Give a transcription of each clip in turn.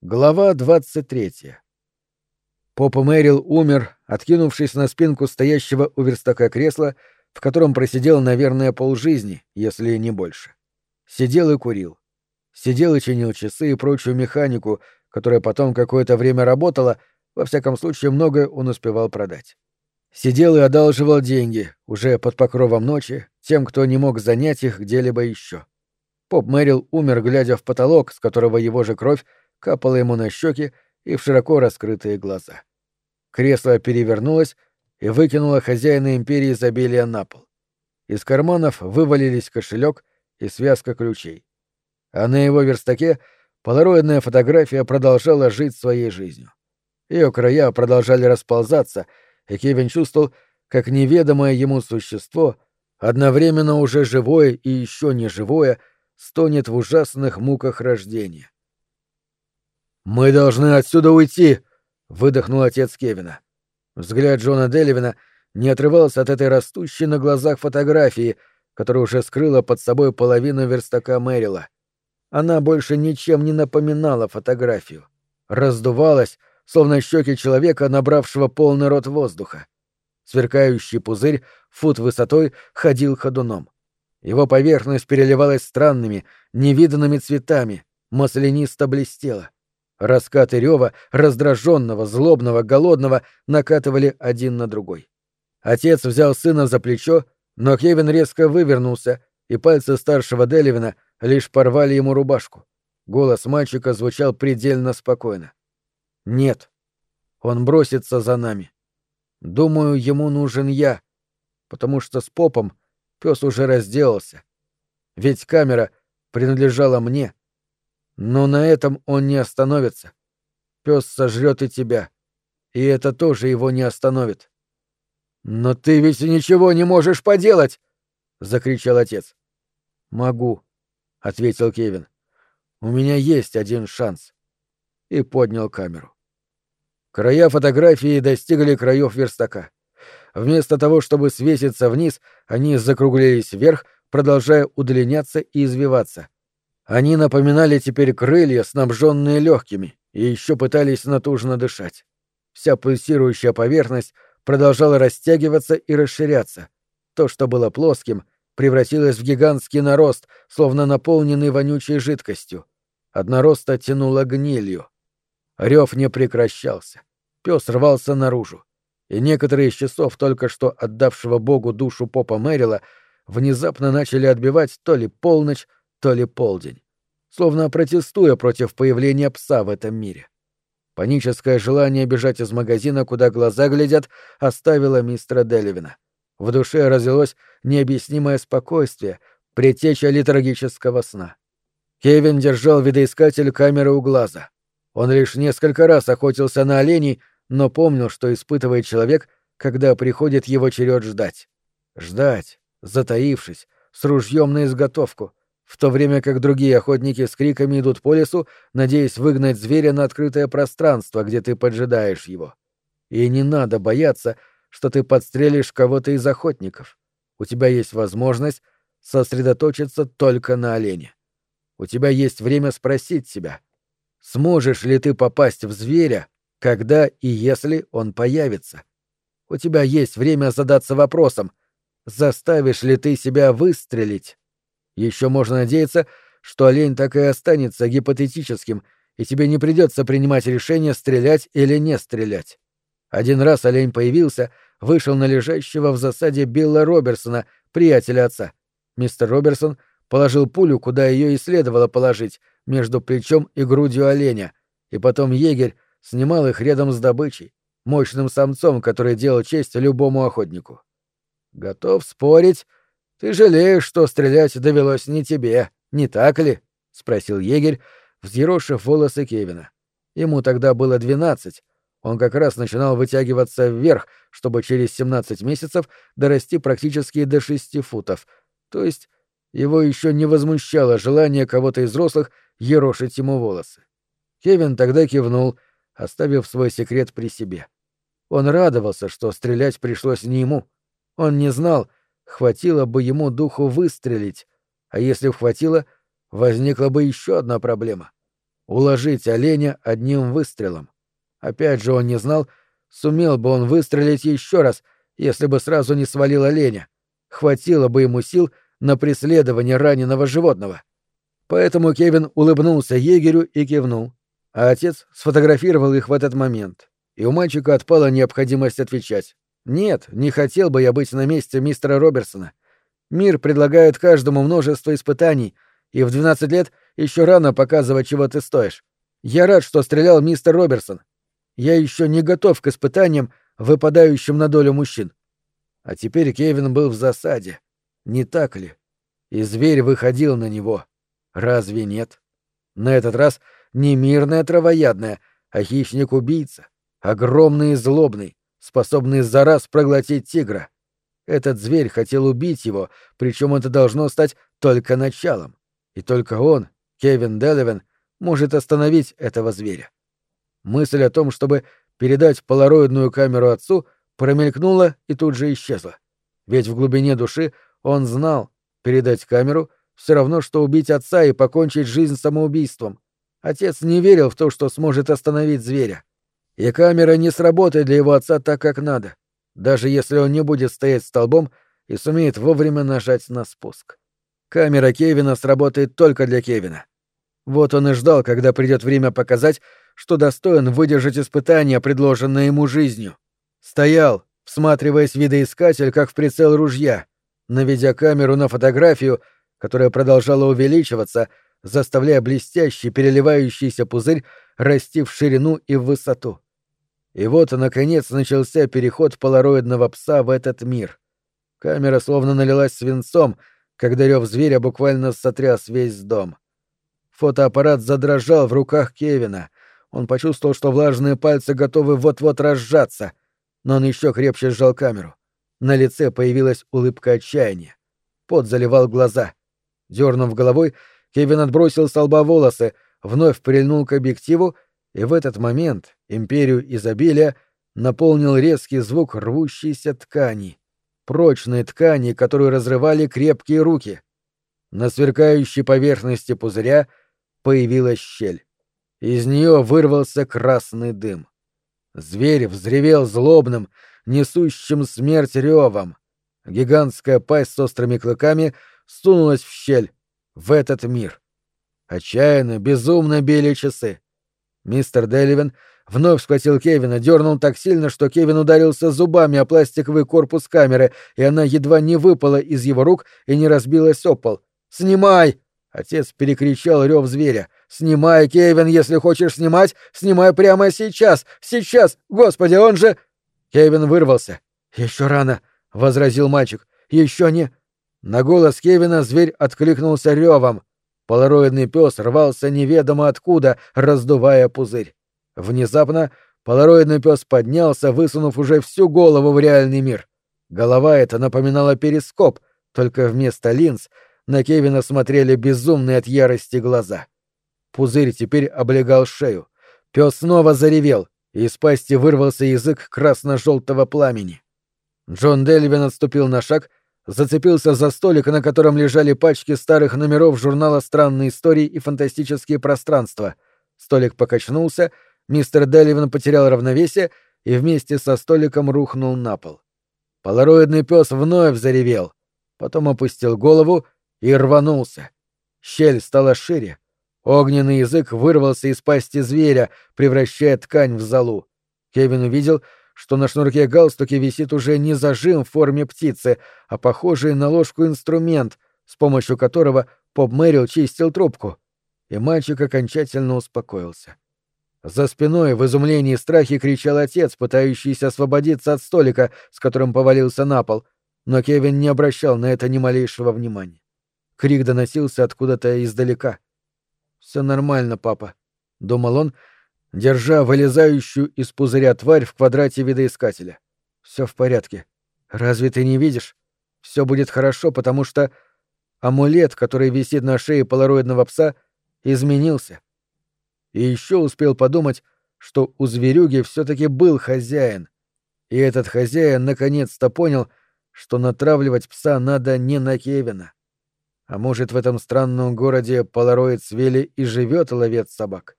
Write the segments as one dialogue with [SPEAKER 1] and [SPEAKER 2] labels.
[SPEAKER 1] Глава 23. Поп Мэрил умер, откинувшись на спинку стоящего у верстака кресла, в котором просидел, наверное, полжизни, если не больше. Сидел и курил. Сидел и чинил часы и прочую механику, которая потом какое-то время работала, во всяком случае многое он успевал продать. Сидел и одалживал деньги, уже под покровом ночи, тем, кто не мог занять их где-либо еще. Поп Мэрил умер, глядя в потолок, с которого его же кровь капала ему на щеки и в широко раскрытые глаза. Кресло перевернулось и выкинуло хозяина империи изобилия на пол. Из карманов вывалились кошелек и связка ключей. А на его верстаке полароидная фотография продолжала жить своей жизнью. Ее края продолжали расползаться, и Кевин чувствовал, как неведомое ему существо, одновременно уже живое и еще не живое, стонет в ужасных муках рождения. «Мы должны отсюда уйти!» — выдохнул отец Кевина. Взгляд Джона Деливина не отрывался от этой растущей на глазах фотографии, которая уже скрыла под собой половину верстака Мэрила. Она больше ничем не напоминала фотографию. Раздувалась, словно щеки человека, набравшего полный рот воздуха. Сверкающий пузырь, фут высотой, ходил ходуном. Его поверхность переливалась странными, невиданными цветами, маслянисто блестела. Раскаты рёва, раздраженного, злобного, голодного, накатывали один на другой. Отец взял сына за плечо, но Кевин резко вывернулся, и пальцы старшего Деливина лишь порвали ему рубашку. Голос мальчика звучал предельно спокойно. «Нет. Он бросится за нами. Думаю, ему нужен я, потому что с Попом пес уже разделался. Ведь камера принадлежала мне. Но на этом он не остановится. Пес сожрет и тебя. И это тоже его не остановит». «Но ты ведь ничего не можешь поделать!» — закричал отец. «Могу», — ответил Кевин. «У меня есть один шанс». И поднял камеру. Края фотографии достигли краев верстака. Вместо того, чтобы свеситься вниз, они закруглились вверх, продолжая удлиняться и извиваться. Они напоминали теперь крылья, снабженные легкими, и еще пытались натужно дышать. Вся пульсирующая поверхность продолжала растягиваться и расширяться. То, что было плоским, превратилось в гигантский нарост, словно наполненный вонючей жидкостью. От нароста тянуло гнилью. Рев не прекращался. Пес рвался наружу. И некоторые из часов только что отдавшего Богу душу попа Мэрила внезапно начали отбивать то ли полночь, то ли полдень, словно протестуя против появления пса в этом мире. Паническое желание бежать из магазина, куда глаза глядят, оставило мистера Деливина. В душе разлилось необъяснимое спокойствие, предтеча летаргического сна. Кевин держал видоискатель камеры у глаза. Он лишь несколько раз охотился на оленей, но помнил, что испытывает человек, когда приходит его черед ждать. Ждать, затаившись, с ружьем на изготовку, в то время как другие охотники с криками идут по лесу, надеясь выгнать зверя на открытое пространство, где ты поджидаешь его. И не надо бояться, что ты подстрелишь кого-то из охотников. У тебя есть возможность сосредоточиться только на олене. У тебя есть время спросить себя, сможешь ли ты попасть в зверя, когда и если он появится. У тебя есть время задаться вопросом, заставишь ли ты себя выстрелить. Еще можно надеяться, что олень так и останется гипотетическим, и тебе не придется принимать решение, стрелять или не стрелять. Один раз олень появился, вышел на лежащего в засаде Билла Роберсона, приятеля отца. Мистер Роберсон положил пулю, куда ее и следовало положить, между плечом и грудью оленя, и потом егерь снимал их рядом с добычей, мощным самцом, который делал честь любому охотнику. Готов спорить, ты жалеешь, что стрелять довелось не тебе, не так ли? — спросил егерь, взъерошив волосы Кевина. Ему тогда было 12. Он как раз начинал вытягиваться вверх, чтобы через 17 месяцев дорасти практически до 6 футов. То есть его еще не возмущало желание кого-то из взрослых ерошить ему волосы. Кевин тогда кивнул, оставив свой секрет при себе. Он радовался, что стрелять пришлось не ему. Он не знал, хватило бы ему духу выстрелить, а если б хватило, возникла бы еще одна проблема. уложить оленя одним выстрелом. Опять же он не знал, сумел бы он выстрелить еще раз, если бы сразу не свалил оленя. Хватило бы ему сил на преследование раненого животного. Поэтому Кевин улыбнулся егерю и кивнул. А отец сфотографировал их в этот момент. И у мальчика отпала необходимость отвечать. «Нет, не хотел бы я быть на месте мистера Робертсона. Мир предлагает каждому множество испытаний, и в 12 лет еще рано показывать, чего ты стоишь. Я рад, что стрелял мистер Робертсон. Я еще не готов к испытаниям, выпадающим на долю мужчин». А теперь Кевин был в засаде. Не так ли? И зверь выходил на него. Разве нет? На этот раз не мирная травоядная, а хищник-убийца. Огромный и злобный, способный за раз проглотить тигра. Этот зверь хотел убить его, причем это должно стать только началом. И только он, Кевин Делевин, может остановить этого зверя. Мысль о том, чтобы передать полароидную камеру отцу, промелькнула и тут же исчезла. Ведь в глубине души он знал, передать камеру — все равно, что убить отца и покончить жизнь самоубийством. Отец не верил в то, что сможет остановить зверя. И камера не сработает для его отца так, как надо, даже если он не будет стоять столбом и сумеет вовремя нажать на спуск. Камера Кевина сработает только для Кевина. Вот он и ждал, когда придет время показать, что достоин выдержать испытание, предложенное ему жизнью. Стоял, всматриваясь в видоискатель, как в прицел ружья, наведя камеру на фотографию, которая продолжала увеличиваться, заставляя блестящий переливающийся пузырь расти в ширину и в высоту. И вот, наконец, начался переход полароидного пса в этот мир. Камера словно налилась свинцом, когда рев зверя буквально сотряс весь дом. Фотоаппарат задрожал в руках Кевина. Он почувствовал, что влажные пальцы готовы вот-вот разжаться, но он еще крепче сжал камеру. На лице появилась улыбка отчаяния. Пот заливал глаза. Дернув головой, Кевин отбросил с лба волосы, вновь прильнул к объективу, и в этот момент империю изобилия наполнил резкий звук рвущейся ткани. Прочной ткани, которую разрывали крепкие руки. На сверкающей поверхности пузыря появилась щель. Из нее вырвался красный дым. Зверь взревел злобным, несущим смерть ревом. Гигантская пасть с острыми клыками сунулась в щель, в этот мир. Отчаянно, безумно били часы. Мистер Делевин вновь схватил Кевина, дернул так сильно, что Кевин ударился зубами о пластиковый корпус камеры, и она едва не выпала из его рук и не разбилась об пол. «Снимай!» — отец перекричал рев зверя. «Снимай, Кевин, если хочешь снимать, снимай прямо сейчас! Сейчас! Господи, он же...» Кевин вырвался. «Еще рано!» — возразил мальчик. «Еще не...» На голос Кевина зверь откликнулся ревом. Полароидный пес рвался неведомо откуда, раздувая пузырь. Внезапно полароидный пес поднялся, высунув уже всю голову в реальный мир. Голова эта напоминала перископ, только вместо линз на Кевина смотрели безумные от ярости глаза. Пузырь теперь облегал шею. Пес снова заревел, и из пасти вырвался язык красно-желтого пламени. Джон Делевин отступил на шаг, зацепился за столик, на котором лежали пачки старых номеров журнала «Странные истории» и «Фантастические пространства». Столик покачнулся, мистер Делевин потерял равновесие и вместе со столиком рухнул на пол. Полароидный пес вновь заревел, потом опустил голову и рванулся. Щель стала шире. Огненный язык вырвался из пасти зверя, превращая ткань в золу. Кевин увидел, что на шнурке галстуке висит уже не зажим в форме птицы, а похожий на ложку инструмент, с помощью которого Поп Мэрил чистил трубку. И мальчик окончательно успокоился. За спиной в изумлении и страхе кричал отец, пытающийся освободиться от столика, с которым повалился на пол, но Кевин не обращал на это ни малейшего внимания. Крик доносился откуда-то издалека. «Все нормально, папа», — думал он, держа вылезающую из пузыря тварь в квадрате видоискателя. «Все в порядке. Разве ты не видишь? Все будет хорошо, потому что амулет, который висит на шее полароидного пса, изменился». И еще успел подумать, что у зверюги все-таки был хозяин. И этот хозяин наконец-то понял, что натравливать пса надо не на Кевина. А может, в этом странном городе Полароид Свели и живет ловец собак?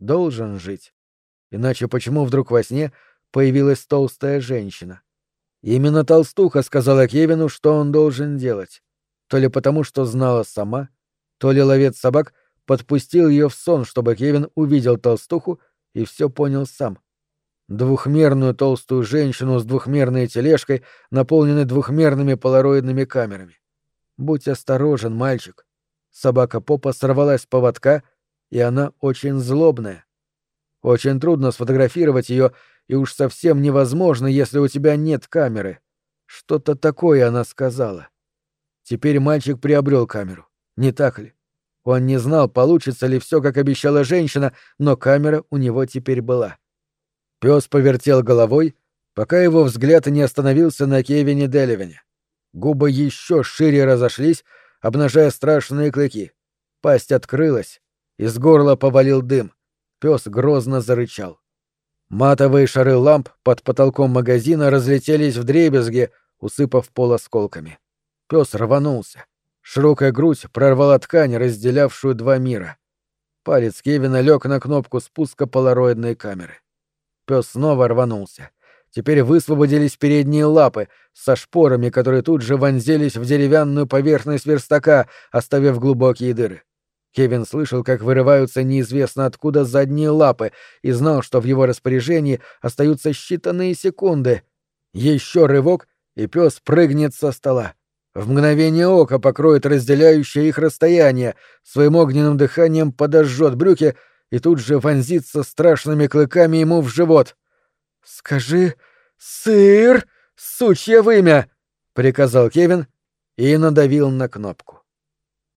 [SPEAKER 1] Должен жить. Иначе почему вдруг во сне появилась толстая женщина? Именно толстуха сказала Кевину, что он должен делать. То ли потому, что знала сама, то ли ловец собак подпустил ее в сон, чтобы Кевин увидел толстуху и все понял сам. Двухмерную толстую женщину с двухмерной тележкой, наполненной двухмерными полароидными камерами. Будь осторожен, мальчик. Собака Попа сорвалась с поводка, и она очень злобная. Очень трудно сфотографировать ее, и уж совсем невозможно, если у тебя нет камеры. Что-то такое она сказала. Теперь мальчик приобрел камеру, не так ли? Он не знал, получится ли все, как обещала женщина, но камера у него теперь была. Пес повертел головой, пока его взгляд не остановился на Кевине Деливине. Губы еще шире разошлись, обнажая страшные клыки. Пасть открылась, из горла повалил дым. Пес грозно зарычал. Матовые шары ламп под потолком магазина разлетелись вдребезги, усыпав пол осколками. Пес рванулся. Широкая грудь прорвала ткань, разделявшую два мира. Палец Кевина лег на кнопку спуска полароидной камеры. Пес снова рванулся. Теперь высвободились передние лапы со шпорами, которые тут же вонзились в деревянную поверхность верстака, оставив глубокие дыры. Кевин слышал, как вырываются неизвестно откуда задние лапы, и знал, что в его распоряжении остаются считанные секунды. Еще рывок, и пес прыгнет со стола. В мгновение ока покроет разделяющее их расстояние, своим огненным дыханием подожжет брюки и тут же вонзится страшными клыками ему в живот. «Скажи «сыр», сучье вымя!» — приказал Кевин и надавил на кнопку.